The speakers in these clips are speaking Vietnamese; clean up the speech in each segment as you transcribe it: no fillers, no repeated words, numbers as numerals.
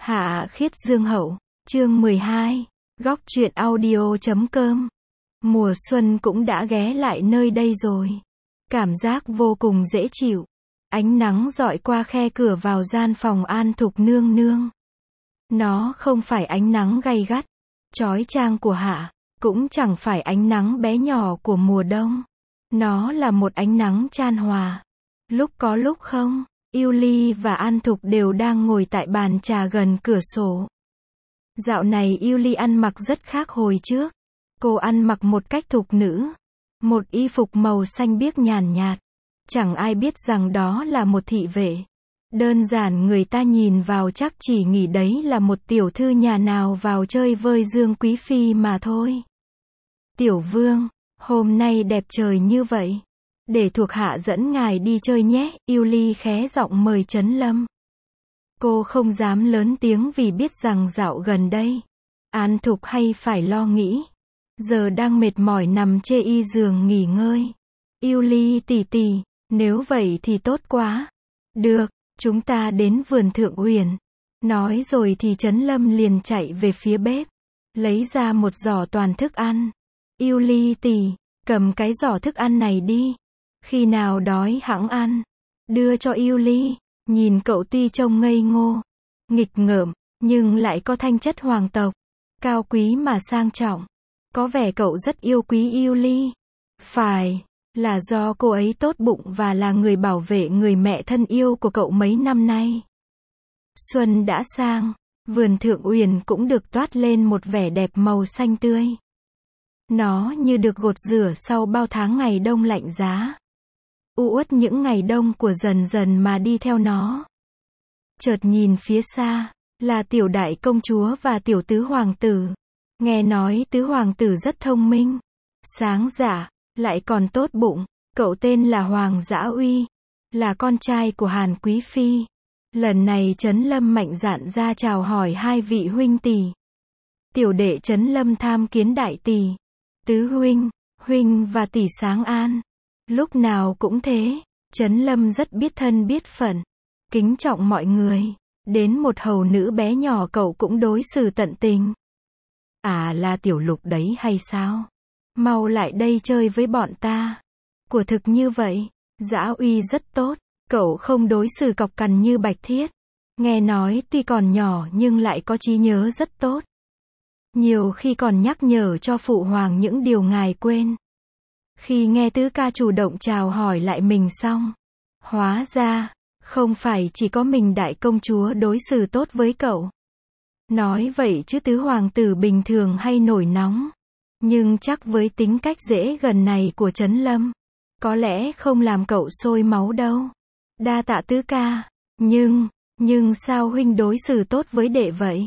Hạ Khiết Dương Hậu, chương 12, góc truyện audio.com. Mùa xuân cũng đã ghé lại nơi đây rồi. Cảm giác vô cùng dễ chịu. Ánh nắng rọi qua khe cửa vào gian phòng An Thục nương nương. Nó không phải ánh nắng gay gắt, chói chang của hạ, cũng chẳng phải ánh nắng bé nhỏ của mùa đông. Nó là một ánh nắng chan hòa. Lúc có lúc không. Yêu Ly và An Thục đều đang ngồi tại bàn trà gần cửa sổ. Dạo này Yêu Ly ăn mặc rất khác hồi trước. Cô ăn mặc một cách thục nữ. Một y phục màu xanh biếc nhàn nhạt. Chẳng ai biết rằng đó là một thị vệ. Đơn giản người ta nhìn vào chắc chỉ nghĩ đấy là một tiểu thư nhà nào vào chơi với Dương Quý Phi mà thôi. Tiểu vương, hôm nay đẹp trời như vậy. Để thuộc hạ dẫn ngài đi chơi nhé, Yêu Ly khé giọng mời Trấn Lâm. Cô không dám lớn tiếng vì biết rằng dạo gần đây, An Thục hay phải lo nghĩ. Giờ đang mệt mỏi nằm chê y giường nghỉ ngơi. Yêu Ly tỉ tỉ, nếu vậy thì tốt quá. Được, chúng ta đến vườn Thượng Uyển. Nói rồi thì Trấn Lâm liền chạy về phía bếp, lấy ra một giỏ toàn thức ăn. Yêu Ly tỉ, cầm cái giỏ thức ăn này đi. Khi nào đói hẵng ăn. Đưa cho Yêu Ly. Nhìn cậu tuy trông ngây ngô, nghịch ngợm, nhưng lại có thanh chất hoàng tộc. Cao quý mà sang trọng. Có vẻ cậu rất yêu quý Yêu Ly. Phải, là do cô ấy tốt bụng và là người bảo vệ người mẹ thân yêu của cậu mấy năm nay. Xuân đã sang, vườn Thượng Uyển cũng được toát lên một vẻ đẹp màu xanh tươi. Nó như được gột rửa sau bao tháng ngày đông lạnh giá. Uất những ngày đông của dần dần mà đi theo nó. Chợt nhìn phía xa, là tiểu đại công chúa và tiểu tứ hoàng tử. Nghe nói tứ hoàng tử rất thông minh, sáng dạ, lại còn tốt bụng. Cậu tên là Hoàng Dã Uy, là con trai của Hàn Quý Phi. Lần này Trấn Lâm mạnh dạn ra chào hỏi hai vị huynh tỷ. Tiểu đệ Trấn Lâm tham kiến đại tỷ. Tứ huynh và tỷ sáng an. Lúc nào cũng thế, Trấn Lâm rất biết thân biết phận, kính trọng mọi người. Đến một hầu nữ bé nhỏ cậu cũng đối xử tận tình. À, là Tiểu Lục đấy hay sao? Mau lại đây chơi với bọn ta. Của thực như vậy, Dã Uy rất tốt, cậu không đối xử cọc cằn như Bạch Thiết. Nghe nói tuy còn nhỏ nhưng lại có trí nhớ rất tốt. Nhiều khi còn nhắc nhở cho phụ hoàng những điều ngài quên. Khi nghe tứ ca chủ động chào hỏi lại mình xong, hóa ra, không phải chỉ có mình đại công chúa đối xử tốt với cậu. Nói vậy chứ tứ hoàng tử bình thường hay nổi nóng. Nhưng chắc với tính cách dễ gần này của Trấn Lâm, có lẽ không làm cậu sôi máu đâu. Đa tạ tứ ca. Nhưng sao huynh đối xử tốt với đệ vậy?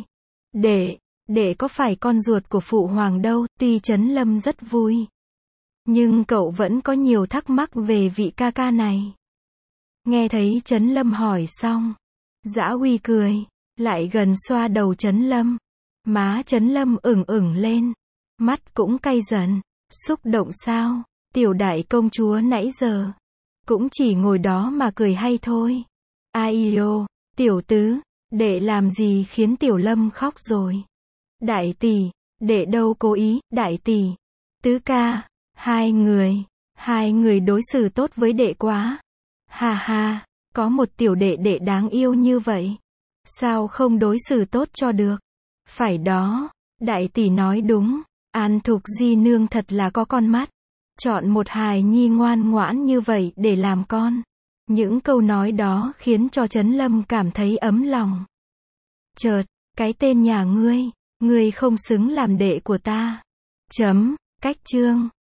Đệ có phải con ruột của phụ hoàng đâu. Tuy Trấn Lâm rất vui, nhưng cậu vẫn có nhiều thắc mắc về vị ca ca này. Nghe thấy Trấn Lâm hỏi xong, Dã Uy cười, lại gần xoa đầu Trấn Lâm. Má Trấn Lâm ửng lên, mắt cũng cay dần. Xúc động sao? Tiểu đại công chúa nãy giờ cũng chỉ ngồi đó mà cười hay thôi. Ai ô, tiểu tứ, đệ làm gì khiến Tiểu Lâm khóc rồi? Đại tỷ, đệ đâu cố ý. Đại tỷ, tứ ca, hai người đối xử tốt với đệ quá. Ha ha, có một tiểu đệ đệ đáng yêu như vậy, sao không đối xử tốt cho được? Phải đó, đại tỷ nói đúng, An Thục di nương thật là có con mắt. Chọn một hài nhi ngoan ngoãn như vậy để làm con. Những câu nói đó khiến cho Trấn Lâm cảm thấy ấm lòng. Chợt, cái tên nhà ngươi không xứng làm đệ của ta. Cách chương.